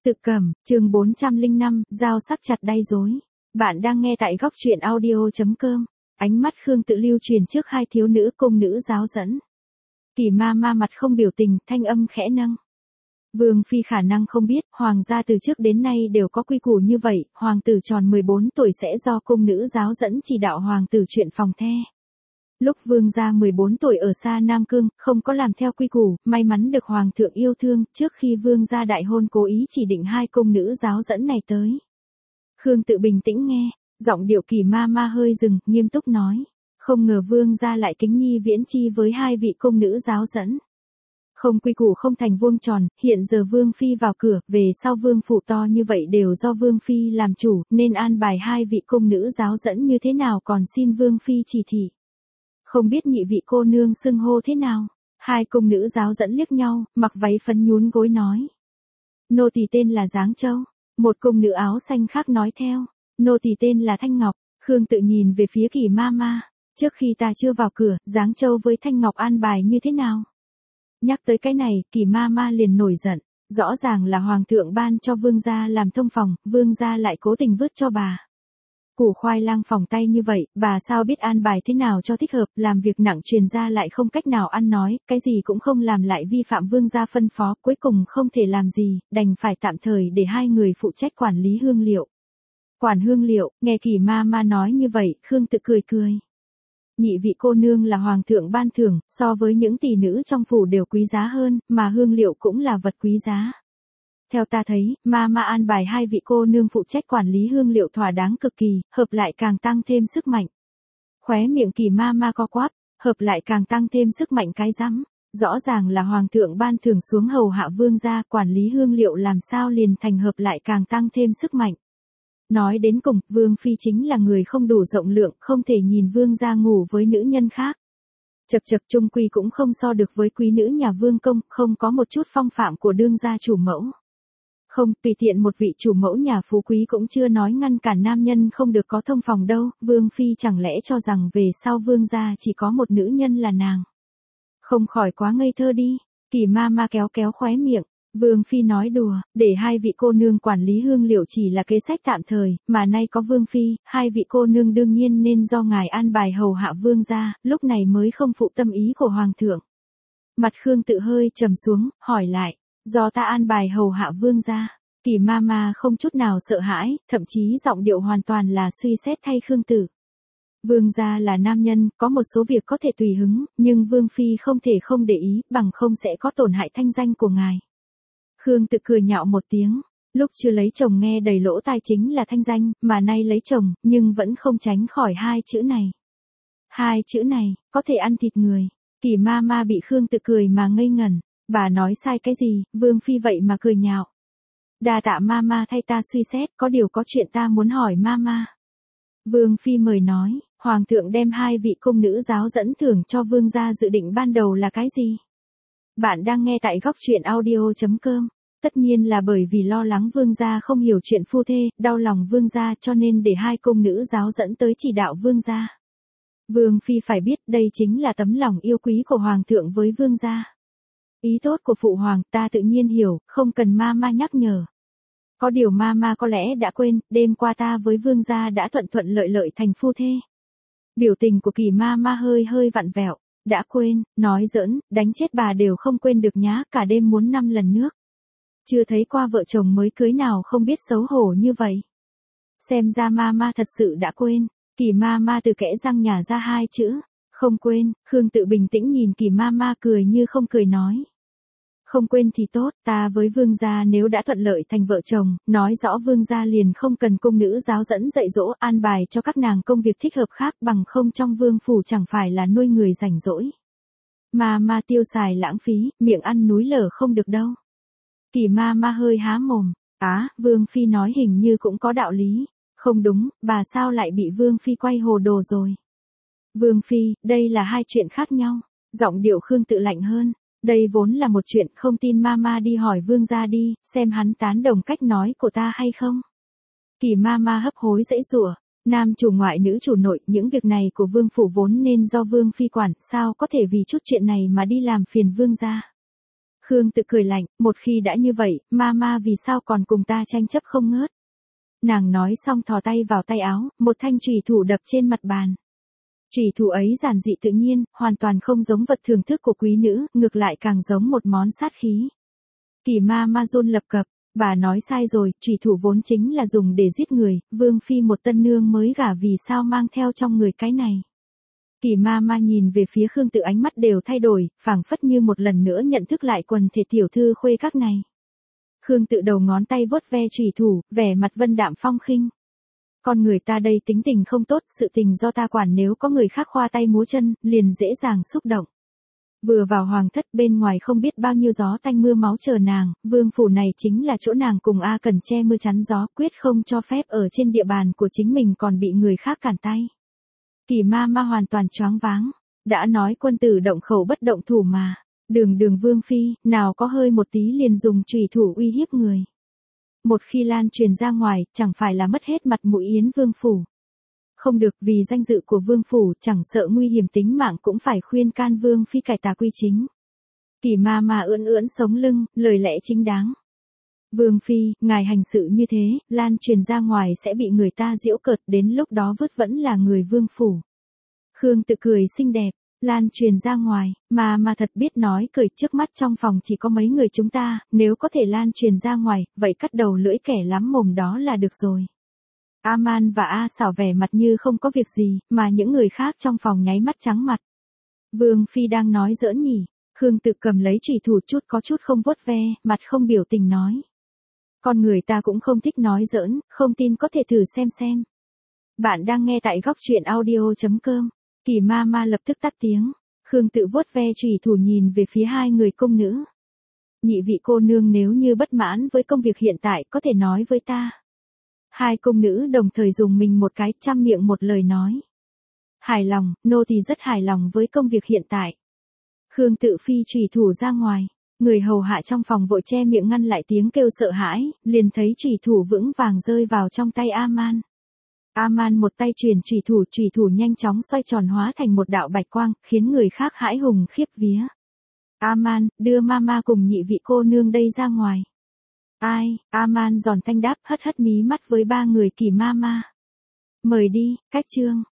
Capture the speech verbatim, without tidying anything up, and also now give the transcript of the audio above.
Tự Cẩm, chương bốn trăm lẻ năm, dao sắc chặt đay rối. Bạn đang nghe tại góc truyện audio chấm com. Ánh mắt Khương Tự lưu truyền trước hai thiếu nữ cung nữ giáo dẫn. Kỳ ma ma mặt không biểu tình, thanh âm khẽ nâng. Vương phi khả năng không biết, hoàng gia từ trước đến nay đều có quy củ như vậy, hoàng tử tròn mười bốn tuổi sẽ do cung nữ giáo dẫn chỉ đạo hoàng tử chuyện phòng the. Lúc vương gia mười bốn tuổi ở xa Nam Cương, không có làm theo quy củ, may mắn được hoàng thượng yêu thương, trước khi vương gia đại hôn cố ý chỉ định hai cung nữ giáo dẫn này tới. Khương Tự bình tĩnh nghe, giọng điệu Kỳ ma ma hơi dừng, nghiêm túc nói. Không ngờ vương gia lại kính nhi viễn chi với hai vị cung nữ giáo dẫn. Không quy củ không thành vuông tròn, hiện giờ vương phi vào cửa, về sau vương phủ to như vậy đều do vương phi làm chủ, nên an bài hai vị cung nữ giáo dẫn như thế nào còn xin vương phi chỉ thị. Không biết nhị vị cô nương xưng hô thế nào? Hai cung nữ giáo dẫn liếc nhau, mặc váy phấn nhún gối nói. Nô tỳ tên là Giáng Châu. Một cung nữ áo xanh khác nói theo. Nô tỳ tên là Thanh Ngọc. Khương Tự nhìn về phía Kỳ ma ma. Trước khi ta chưa vào cửa, Giáng Châu với Thanh Ngọc an bài như thế nào? Nhắc tới cái này, Kỳ ma ma liền nổi giận. Rõ ràng là hoàng thượng ban cho vương gia làm thông phòng, vương gia lại cố tình vứt cho bà. Củ khoai lang phòng tay như vậy, bà sao biết an bài thế nào cho thích hợp, làm việc nặng truyền ra lại không cách nào ăn nói, cái gì cũng không làm lại vi phạm vương gia phân phó, cuối cùng không thể làm gì, đành phải tạm thời để hai người phụ trách quản lý hương liệu. Quản hương liệu, nghe Kỳ ma ma nói như vậy, Khương Tự cười cười. Nhị vị cô nương là hoàng thượng ban thưởng, so với những tỷ nữ trong phủ đều quý giá hơn, mà hương liệu cũng là vật quý giá. Theo ta thấy, ma ma an bài hai vị cô nương phụ trách quản lý hương liệu thỏa đáng cực kỳ, hợp lại càng tăng thêm sức mạnh. Khóe miệng Kỳ ma ma co quắp, hợp lại càng tăng thêm sức mạnh cái rắm. Rõ ràng là hoàng thượng ban thưởng xuống hầu hạ vương gia, quản lý hương liệu làm sao liền thành hợp lại càng tăng thêm sức mạnh. Nói đến cùng, vương phi chính là người không đủ rộng lượng, không thể nhìn vương gia ngủ với nữ nhân khác. Chật chật trung quy cũng không so được với quý nữ nhà vương công, không có một chút phong phạm của đương gia chủ mẫu. Không, tùy tiện một vị chủ mẫu nhà phú quý cũng chưa nói ngăn cản nam nhân không được có thông phòng đâu, vương phi chẳng lẽ cho rằng về sau vương gia chỉ có một nữ nhân là nàng. Không khỏi quá ngây thơ đi, Kỳ ma ma kéo kéo khóe miệng, vương phi nói đùa, để hai vị cô nương quản lý hương liệu chỉ là kế sách tạm thời, mà nay có vương phi, hai vị cô nương đương nhiên nên do ngài an bài hầu hạ vương gia, lúc này mới không phụ tâm ý của hoàng thượng. Mặt Khương Tự hơi trầm xuống, hỏi lại. Do ta an bài hầu hạ vương gia. Kỳ ma ma không chút nào sợ hãi, thậm chí giọng điệu hoàn toàn là suy xét thay Khương Tự. Vương gia là nam nhân, có một số việc có thể tùy hứng, nhưng vương phi không thể không để ý, bằng không sẽ có tổn hại thanh danh của ngài. Khương Tự cười nhạo một tiếng, lúc chưa lấy chồng nghe đầy lỗ tai chính là thanh danh, mà nay lấy chồng, nhưng vẫn không tránh khỏi hai chữ này. Hai chữ này, có thể ăn thịt người. Kỳ ma ma bị Khương Tự cười mà ngây ngẩn. Bà nói sai cái gì, vương phi vậy mà cười nhạo. Đa tạ ma ma thay ta suy xét, có điều có chuyện ta muốn hỏi ma ma. Vương phi mời nói, hoàng thượng đem hai vị cung nữ giáo dẫn thưởng cho vương gia dự định ban đầu là cái gì? Bạn đang nghe tại góc truyện audio chấm com. Tất nhiên là bởi vì lo lắng vương gia không hiểu chuyện phu thê, đau lòng vương gia cho nên để hai cung nữ giáo dẫn tới chỉ đạo vương gia. Vương phi phải biết đây chính là tấm lòng yêu quý của hoàng thượng với vương gia. Ý tốt của phụ hoàng ta tự nhiên hiểu, không cần ma ma nhắc nhở. Có điều ma ma có lẽ đã quên, đêm qua ta với vương gia đã thuận thuận lợi lợi thành phu thê. Biểu tình của Kỳ ma ma hơi hơi vặn vẹo, đã quên, nói giỡn, đánh chết bà đều không quên được nhá, cả đêm muốn năm lần nước. Chưa thấy qua vợ chồng mới cưới nào không biết xấu hổ như vậy. Xem ra ma ma thật sự đã quên, Kỳ ma ma từ kẽ răng nhả ra hai chữ, không quên. Khương Tự bình tĩnh nhìn Kỳ ma ma cười như không cười nói. Không quên thì tốt, ta với vương gia nếu đã thuận lợi thành vợ chồng, nói rõ vương gia liền không cần cung nữ giáo dẫn dạy dỗ an bài cho các nàng công việc thích hợp khác, bằng không trong vương phủ chẳng phải là nuôi người rảnh rỗi. Ma ma tiêu xài lãng phí, miệng ăn núi lở không được đâu. Kỳ ma ma hơi há mồm, á, vương phi nói hình như cũng có đạo lý. Không đúng, bà sao lại bị vương phi quay hồ đồ rồi. Vương phi, đây là hai chuyện khác nhau. Giọng điệu Khương Tự lạnh hơn. Đây vốn là một chuyện, không tin ma ma đi hỏi vương gia đi, xem hắn tán đồng cách nói của ta hay không. Kỳ ma ma hấp hối giãy giụa, nam chủ ngoại nữ chủ nội, những việc này của vương phủ vốn nên do vương phi quản, sao có thể vì chút chuyện này mà đi làm phiền vương gia. Khương Tự cười lạnh, một khi đã như vậy, mama vì sao còn cùng ta tranh chấp không ngớt. Nàng nói xong thò tay vào tay áo, một thanh chùy thủ đập trên mặt bàn. Chùy thủ ấy giản dị tự nhiên, hoàn toàn không giống vật thưởng thức của quý nữ, ngược lại càng giống một món sát khí. Kỳ ma ma run lập cập, bà nói sai rồi, chùy thủ vốn chính là dùng để giết người, vương phi một tân nương mới gả vì sao mang theo trong người cái này. Kỳ ma ma nhìn về phía Khương Tự ánh mắt đều thay đổi, phảng phất như một lần nữa nhận thức lại quần thể tiểu thư khuê các này. Khương Tự đầu ngón tay vuốt ve chùy thủ, vẻ mặt vân đạm phong khinh. Con người ta đây tính tình không tốt, sự tình do ta quản, nếu có người khác khoa tay múa chân, liền dễ dàng xúc động. Vừa vào hoàng thất, bên ngoài không biết bao nhiêu gió tanh mưa máu chờ nàng, vương phủ này chính là chỗ nàng cùng A Cần che mưa chắn gió, quyết không cho phép ở trên địa bàn của chính mình còn bị người khác cản tay. Kỳ ma ma hoàn toàn choáng váng, đã nói quân tử động khẩu bất động thủ mà, đường đường vương phi, nào có hơi một tí liền dùng chùy thủ uy hiếp người. Một khi lan truyền ra ngoài, chẳng phải là mất hết mặt mũi Yến vương phủ. Không được, vì danh dự của vương phủ, chẳng sợ nguy hiểm tính mạng cũng phải khuyên can vương phi cải tà quy chính. Kỳ ma ma ưỡn ưỡn sống lưng, lời lẽ chính đáng. Vương phi, ngài hành sự như thế, lan truyền ra ngoài sẽ bị người ta giễu cợt, đến lúc đó vứt vẫn là người vương phủ. Khương Tự cười xinh đẹp, lan truyền ra ngoài, mà mà thật biết nói cười, trước mắt trong phòng chỉ có mấy người chúng ta, nếu có thể lan truyền ra ngoài, vậy cắt đầu lưỡi kẻ lắm mồm đó là được rồi. A-man và A Xảo vẻ mặt như không có việc gì, mà những người khác trong phòng nháy mắt trắng mặt. Vương phi đang nói giỡn nhỉ? Khương Tự cầm lấy chùy thủ chút có chút không vuốt ve, mặt không biểu tình nói. Con người ta cũng không thích nói giỡn, không tin có thể thử xem xem. Bạn đang nghe tại góc truyện audio chấm com. Kỳ ma ma lập tức tắt tiếng. Khương Tự vuốt ve chùy thủ nhìn về phía hai người công nữ. Nhị vị cô nương nếu như bất mãn với công việc hiện tại có thể nói với ta. Hai công nữ đồng thời dùng mình một cái, trăm miệng một lời nói. Hài lòng, nô tỳ rất hài lòng với công việc hiện tại. Khương Tự phi chùy thủ ra ngoài. Người hầu hạ trong phòng vội che miệng ngăn lại tiếng kêu sợ hãi, liền thấy chùy thủ vững vàng rơi vào trong tay A-man. A-man một tay truyền chùy thủ, chùy thủ nhanh chóng xoay tròn hóa thành một đạo bạch quang, khiến người khác hãi hùng khiếp vía. A-man, đưa mama cùng nhị vị cô nương đây ra ngoài. Ai? A-man giòn thanh đáp, hất hất mí mắt với ba người Kỳ ma ma. Mời đi, cách chương.